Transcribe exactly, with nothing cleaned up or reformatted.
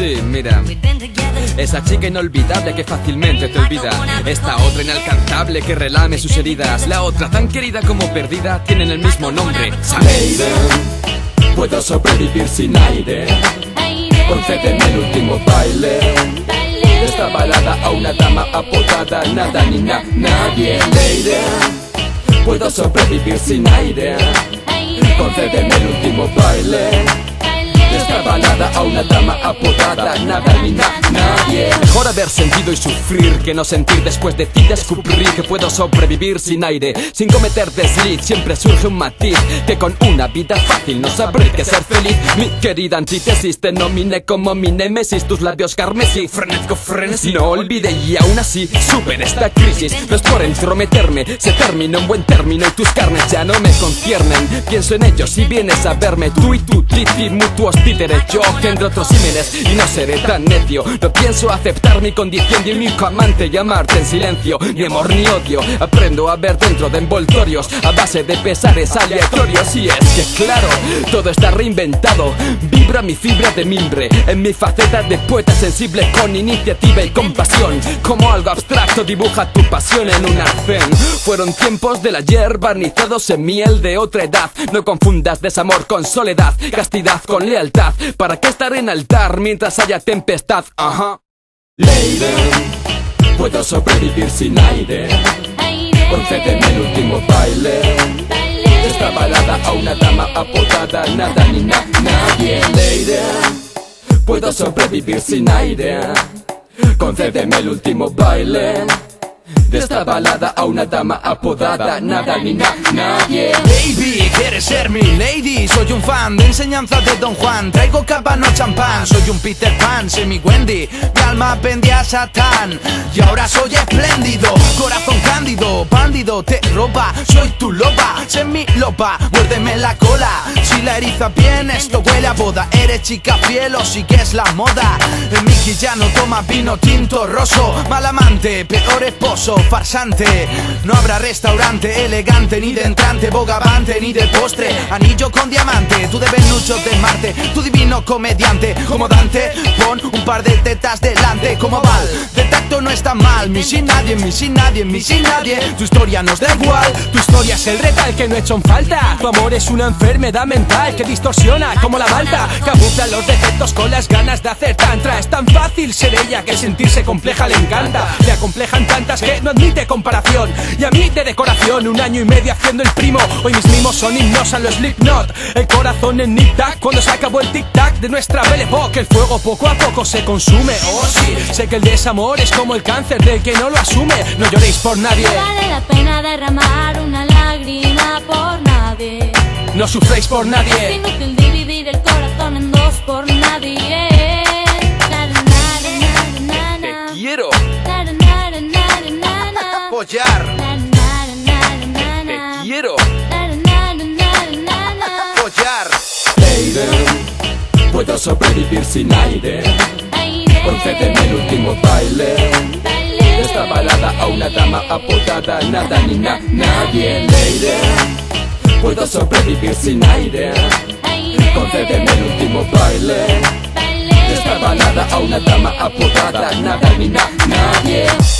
Sí, mira, esa chica inolvidable que fácilmente te olvida, esta otra inalcanzable que relame sus heridas, la otra tan querida como perdida tienen el mismo nombre, ¿sabes? Lady, puedo sobrevivir sin aire. Concédeme el último baile de esta balada a una dama apodada nada ni na, nadie. Lady, puedo sobrevivir sin aire. Concédeme el último baile de esta balada a una dama apodada nada ni na, nadie. Mejor haber sentido y sufrir que no sentir. Después de ti descubrí que puedo sobrevivir sin aire, sin cometer desliz. Siempre surge un matiz que con una vida fácil no sabré que ser feliz. Mi querida antítesis, te nominé como mi némesis. Tus labios carmesí, frenético frenesí. No olvidé y aún así superé esta crisis. No es por entrometerme, se terminó en buen término y tus carnes ya no me conciernen. Pienso en ellos si vienes a verme. Tú y tu titi, mutuos títeres. Yo engendro otros símiles y no seré tan necio. No pienso aceptar mi condición de único amante y amarte en silencio. Ni amor ni odio, aprendo a ver dentro de envoltorios a base de pesares aleatorios. Y es que claro, todo está reinventado. Vibra mi fibra de mimbre en mi faceta de poeta sensible con iniciativa y compasión. Como algo abstracto dibuja tu pasión en un arcén. Fueron tiempos del ayer barnizados en miel de otra edad. No confundas desamor con soledad, castidad con lealtad. ¿Para qué estar en altar mientras haya tempestad? Ajá. Lady, puedo sobrevivir sin aire. Concédeme el último baile de esta balada a una dama apodada nada ni na, nadie. Lady, puedo sobrevivir sin aire. Concédeme el último baile de esta balada a una dama apodada nada ni na, nadie. Baby, ¿quieres ser mi lady? Soy un fan de enseñanzas de Don Juan. Traigo capa, no champán. Soy un Peter Pan, soy mi Wendy. Mi alma pendía a Satán y ahora soy espléndido. Corazón cándido, bandido, te roba. Soy tu loba, sé mi loba. Muérdeme la cola. Si la eriza bien, esto huele a boda. Eres chica fiel o sigues la moda. El Mickey ya no toma vino tinto roso. Mal amante, peor esposo, farsante. No habrá restaurante elegante, ni de entrante, bogavante, ni de postre. Anillo con diamante, tú debes mucho de Marte. Tu divino comediante, como Dante. Pon un par de tetas delante, como Val. De tacto no está mal, mi sin nadie, mi sin nadie, mi sin nadie. Tu historia nos da igual, tu historia es el retal que no he hecho en falta. Tu amor es una enfermedad mental que distorsiona como la malta. Camufla los defectos con las ganas de hacer tantra. Es tan fácil ser ella que sentirse compleja le encanta. Le acomplejan tantas que no admite comparación. Y a mí de decoración, un año y medio haciendo el primo. Hoy mis mimos son himnos a los Slipknot. El corazón en tic-tac cuando se acabó el tic-tac de nuestra Belle Époque. El fuego poco a poco se consume. Oh sí, sé que el desamor es como el cáncer del que no lo asume. No lloréis por nadie. No vale la pena derramar una lágrima por nadie. No sufréis por nadie. Es inútil dividir el corazón en dos por nadie. Na, na, na, na, na. Te quiero Na, na, na, na, na, na. apoyar. Na, na, na, na, na. Te quiero Na, na, na, na, na, na. apoyar. Lady, puedo sobrevivir sin aire. Concédeme el último baile de esta balada a una dama apodada nada ni na, nadie. Lady, puedo sobrevivir sin aire. Concédeme el último baile de esta balada a una dama apodada nada ni na, nadie.